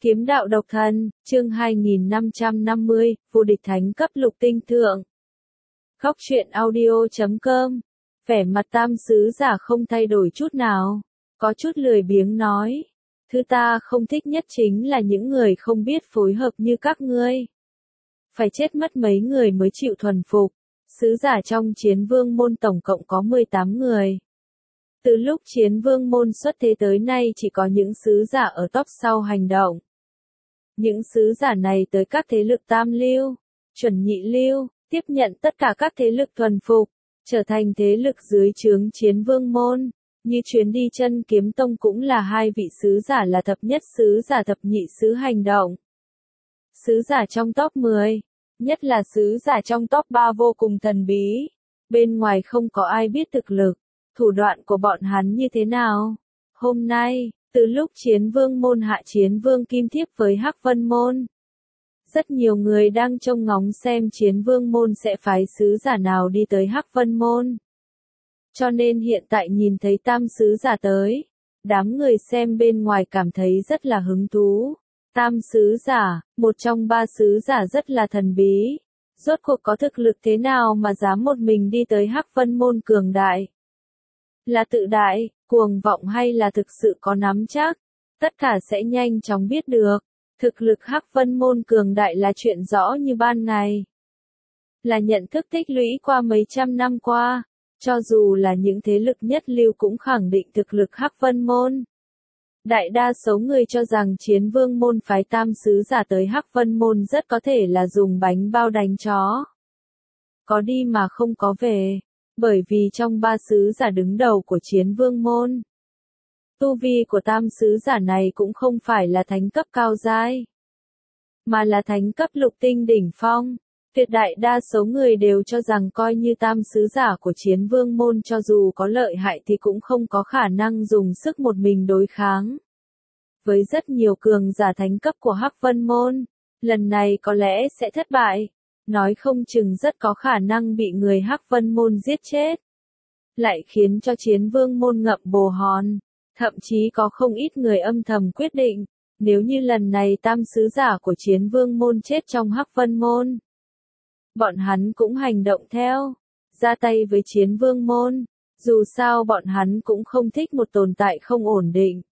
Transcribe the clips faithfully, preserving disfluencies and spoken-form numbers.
Kiếm đạo độc thần, chương hai nghìn năm trăm năm mươi, vô địch thánh cấp lục tinh thượng. Góc truyện audio chấm com. Vẻ mặt tam sứ giả không thay đổi chút nào, có chút lười biếng nói. Thứ ta không thích nhất chính là những người không biết phối hợp như các ngươi. Phải chết mất mấy người mới chịu thuần phục. Sứ giả trong chiến vương môn tổng cộng có mười tám người. Từ lúc chiến vương môn xuất thế tới nay chỉ có những sứ giả ở top sau hành động. Những sứ giả này tới các thế lực tam lưu, chuẩn nhị lưu, tiếp nhận tất cả các thế lực thuần phục, trở thành thế lực dưới trướng chiến vương môn. Như chuyến đi chân kiếm tông cũng là hai vị sứ giả là thập nhất sứ giả thập nhị sứ hành động. Sứ giả trong top mười, nhất là sứ giả trong top ba vô cùng thần bí. Bên ngoài không có ai biết thực lực, thủ đoạn của bọn hắn như thế nào. Hôm nay, từ lúc chiến vương môn hạ chiến vương kim thiếp với Hắc Vân môn, rất nhiều người đang trông ngóng xem chiến vương môn sẽ phái sứ giả nào đi tới Hắc Vân môn. Cho nên hiện tại nhìn thấy tam sứ giả tới, đám người xem bên ngoài cảm thấy rất là hứng thú. Tam sứ giả, một trong ba sứ giả rất là thần bí. Rốt cuộc có thực lực thế nào mà dám một mình đi tới Hắc Vân môn cường đại? Là tự đại, cuồng vọng hay là thực sự có nắm chắc? Tất cả sẽ nhanh chóng biết được. Thực lực Hắc Vân môn cường đại là chuyện rõ như ban ngày. Là nhận thức tích lũy qua mấy trăm năm qua. Cho dù là những thế lực nhất lưu cũng khẳng định thực lực Hắc Vân môn. Đại đa số người cho rằng chiến vương môn phái tam sứ giả tới Hắc Vân môn rất có thể là dùng bánh bao đánh chó. Có đi mà không có về. Bởi vì trong ba sứ giả đứng đầu của chiến vương môn, tu vi của tam sứ giả này cũng không phải là thánh cấp cao giai, mà là thánh cấp lục tinh đỉnh phong. Tuyệt đại đa số người đều cho rằng coi như tam sứ giả của chiến vương môn cho dù có lợi hại thì cũng không có khả năng dùng sức một mình đối kháng. Với rất nhiều cường giả thánh cấp của Hắc Vân môn, lần này có lẽ sẽ thất bại. Nói không chừng rất có khả năng bị người Hắc Vân môn giết chết. Lại khiến cho chiến vương môn ngậm bồ hòn. Thậm chí có không ít người âm thầm quyết định, nếu như lần này tam sứ giả của chiến vương môn chết trong Hắc Vân môn, bọn hắn cũng hành động theo, ra tay với chiến vương môn. Dù sao bọn hắn cũng không thích một tồn tại không ổn định,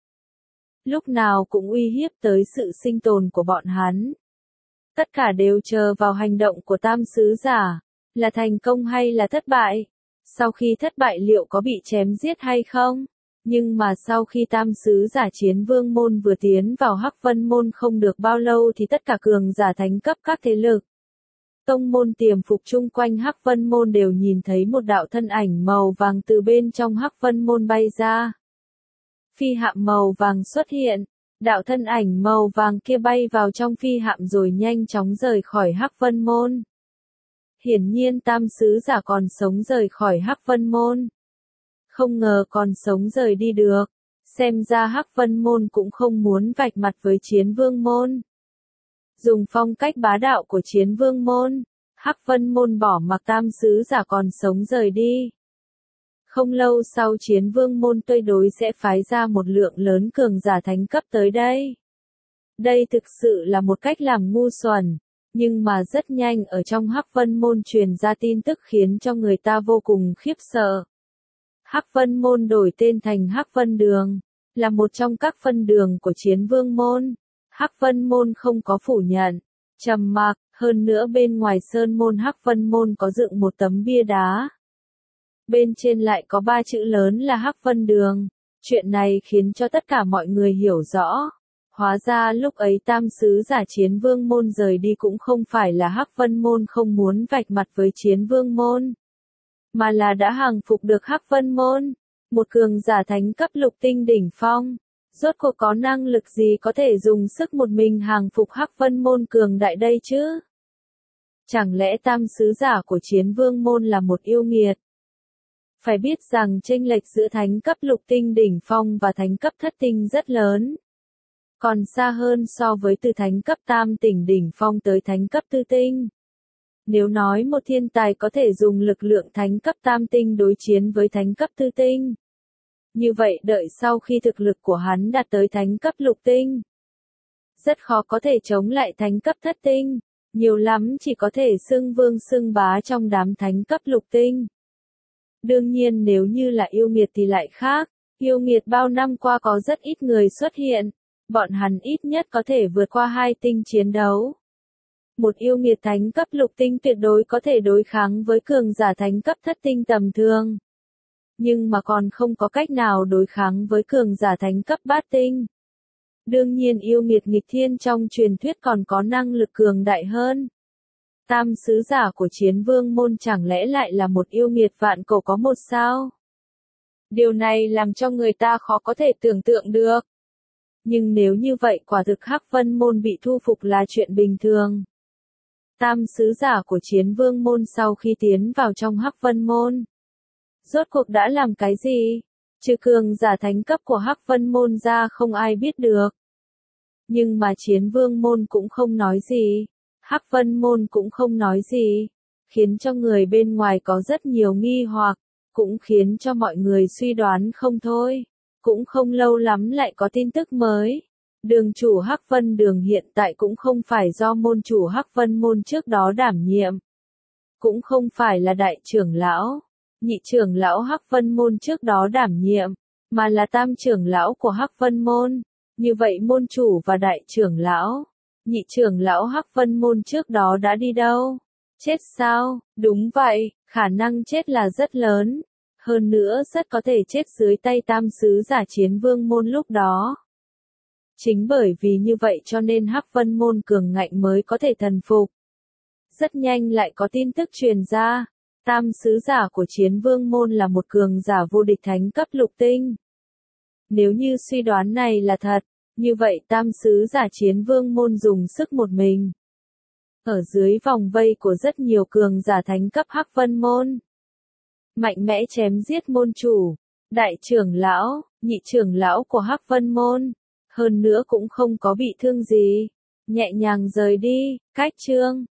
lúc nào cũng uy hiếp tới sự sinh tồn của bọn hắn. Tất cả đều chờ vào hành động của tam sứ giả, là thành công hay là thất bại. Sau khi thất bại liệu có bị chém giết hay không? Nhưng mà sau khi tam sứ giả chiến vương môn vừa tiến vào Hắc Vân môn không được bao lâu thì tất cả cường giả thánh cấp các thế lực, tông môn tiềm phục chung quanh Hắc Vân môn đều nhìn thấy một đạo thân ảnh màu vàng từ bên trong Hắc Vân môn bay ra. Phi hạm màu vàng xuất hiện. Đạo thân ảnh màu vàng kia bay vào trong phi hạm rồi nhanh chóng rời khỏi Hắc Vân môn. Hiển nhiên tam sứ giả còn sống rời khỏi Hắc Vân môn. Không ngờ còn sống rời đi được. Xem ra Hắc Vân môn cũng không muốn vạch mặt với chiến vương môn. Dùng phong cách bá đạo của chiến vương môn, Hắc Vân môn bỏ mặc tam sứ giả còn sống rời đi. Không lâu sau chiến vương môn tuyệt đối sẽ phái ra một lượng lớn cường giả thánh cấp tới đây. Đây thực sự là một cách làm ngu xuẩn, nhưng mà rất nhanh ở trong Hắc Vân môn truyền ra tin tức khiến cho người ta vô cùng khiếp sợ. Hắc Vân môn đổi tên thành Hắc Vân đường, là một trong các phân đường của chiến vương môn. Hắc Vân môn không có phủ nhận, trầm mặc, hơn nữa bên ngoài sơn môn Hắc Vân môn có dựng một tấm bia đá. Bên trên lại có ba chữ lớn là Hắc Vân đường. Chuyện này khiến cho tất cả mọi người hiểu rõ. Hóa ra lúc ấy tam sứ giả chiến vương môn rời đi cũng không phải là Hắc Vân môn không muốn vạch mặt với chiến vương môn, mà là đã hàng phục được Hắc Vân môn. Một cường giả thánh cấp lục tinh đỉnh phong. Rốt cuộc có năng lực gì có thể dùng sức một mình hàng phục Hắc Vân môn cường đại đây chứ? Chẳng lẽ tam sứ giả của chiến vương môn là một yêu nghiệt? Phải biết rằng chênh lệch giữa thánh cấp lục tinh đỉnh phong và thánh cấp thất tinh rất lớn. Còn xa hơn so với từ thánh cấp tam tinh đỉnh phong tới thánh cấp tư tinh. Nếu nói một thiên tài có thể dùng lực lượng thánh cấp tam tinh đối chiến với thánh cấp tư tinh, như vậy đợi sau khi thực lực của hắn đạt tới thánh cấp lục tinh, rất khó có thể chống lại thánh cấp thất tinh, nhiều lắm chỉ có thể xưng vương xưng bá trong đám thánh cấp lục tinh. Đương nhiên nếu như là yêu nghiệt thì lại khác, yêu nghiệt bao năm qua có rất ít người xuất hiện, bọn hắn ít nhất có thể vượt qua hai tinh chiến đấu. Một yêu nghiệt thánh cấp lục tinh tuyệt đối có thể đối kháng với cường giả thánh cấp thất tinh tầm thường. Nhưng mà còn không có cách nào đối kháng với cường giả thánh cấp bát tinh. Đương nhiên yêu nghiệt nghịch thiên trong truyền thuyết còn có năng lực cường đại hơn. Tam sứ giả của chiến vương môn chẳng lẽ lại là một yêu nghiệt vạn cổ có một sao? Điều này làm cho người ta khó có thể tưởng tượng được. Nhưng nếu như vậy quả thực Hắc Vân môn bị thu phục là chuyện bình thường. Tam sứ giả của chiến vương môn sau khi tiến vào trong Hắc Vân môn, rốt cuộc đã làm cái gì? Trừ cường giả thánh cấp của Hắc Vân môn ra không ai biết được. Nhưng mà chiến vương môn cũng không nói gì, Hắc Vân môn cũng không nói gì, khiến cho người bên ngoài có rất nhiều nghi hoặc, cũng khiến cho mọi người suy đoán không thôi. Cũng không lâu lắm lại có tin tức mới. Đường chủ Hắc Vân Đường hiện tại cũng không phải do môn chủ Hắc Vân môn trước đó đảm nhiệm. Cũng không phải là đại trưởng lão, nhị trưởng lão Hắc Vân môn trước đó đảm nhiệm, mà là tam trưởng lão của Hắc Vân môn. Như vậy môn chủ và đại trưởng lão, nhị trưởng lão Hắc Vân môn trước đó đã đi đâu? Chết sao? Đúng vậy, khả năng chết là rất lớn. Hơn nữa rất có thể chết dưới tay tam sứ giả chiến vương môn lúc đó. Chính bởi vì như vậy cho nên Hắc Vân môn cường ngạnh mới có thể thần phục. Rất nhanh lại có tin tức truyền ra, tam sứ giả của chiến vương môn là một cường giả vô địch thánh cấp lục tinh. Nếu như suy đoán này là thật, như vậy tam sứ giả chiến vương môn dùng sức một mình. Ở dưới vòng vây của rất nhiều cường giả thánh cấp Hắc Vân môn. Mạnh mẽ chém giết môn chủ, đại trưởng lão, nhị trưởng lão của Hắc Vân môn. Hơn nữa cũng không có bị thương gì. Nhẹ nhàng rời đi, cách chương.